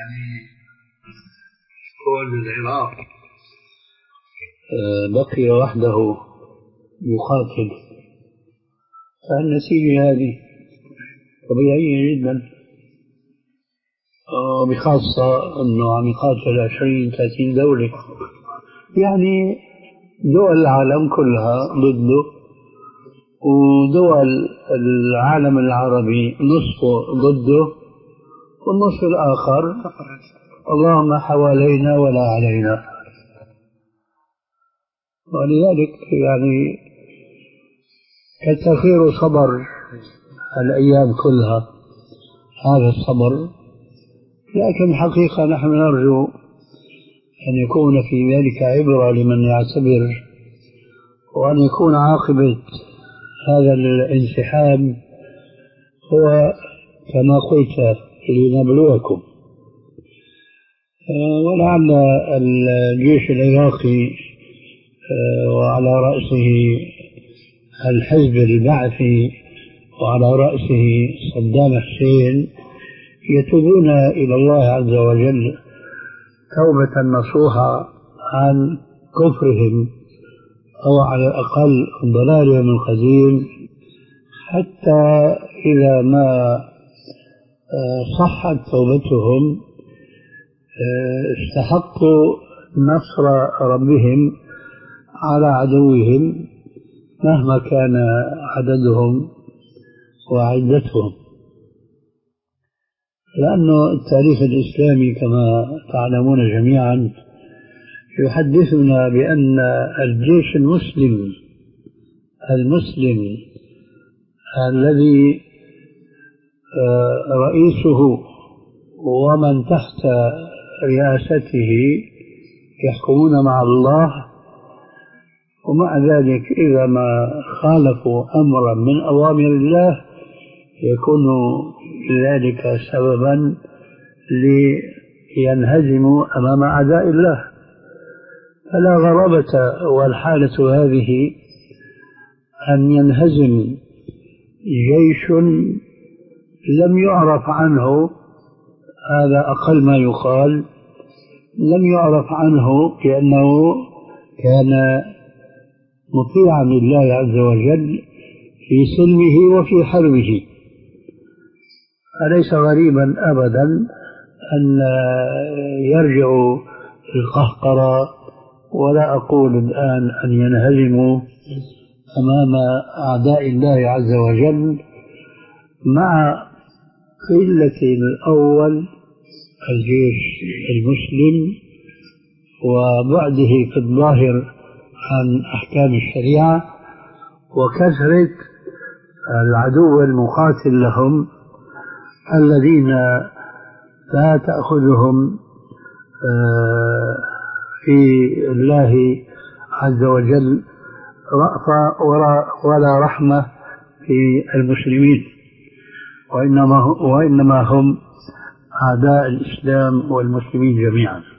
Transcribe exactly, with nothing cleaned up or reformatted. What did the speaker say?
يعني كون العراق بقي وحده يقاتل، فالنتيجة هذه طبيعية جدا، وبخاصة أنه عم يقاتل عشرين ثلاثين دولة، يعني دول العالم كلها ضده، ودول العالم العربي نصفه ضده والنصف الآخر اللهم حوالينا ولا علينا. ولذلك يعني كثير صبر الأيام كلها هذا الصبر، لكن حقيقة نحن نرجو أن يكون في ذلك عبرة لمن يعتبر، وأن يكون عاقبة هذا الانسحاب هو كما قلت لنبلوكم. ولعل الجيش العراقي وعلى رأسه الحزب البعثي وعلى رأسه صدام حسين يتوبون إلى الله عز وجل توبة نصوحة عن كفرهم أو على الأقل ضلالهم القديم، حتى إذا ما صحت توبتهم استحقوا نصر ربهم على عدوهم مهما كان عددهم وعدتهم، لأنه التاريخ الإسلامي كما تعلمون جميعا يحدثنا بأن الجيش المسلم المسلم الذي رئيسه ومن تحت رئاسته يحكمون مع الله، ومع ذلك إذا ما خالفوا أمرا من أوامر الله يكون ذلك سببا لينهزموا أمام أعداء الله. فلا غرابة والحالة هذه أن ينهزم جيش لم يعرف عنه، هذا أقل ما يقال، لم يعرف عنه كأنه كان مطيعا لله عز وجل في سلمه وفي حربه. أليس غريبا أبدا أن يرجعوا القهقرة، ولا أقول الآن أن ينهزموا أمام أعداء الله عز وجل، مع قلة الأول الجيش المسلم وبعده في الظاهر عن أحكام الشريعة وكثرة العدو المقاتل لهم الذين لا تأخذهم في الله عز وجل رأفة ولا رحمة في المسلمين، وإنما وإنما هم أعداء الإسلام والمسلمين جميعا.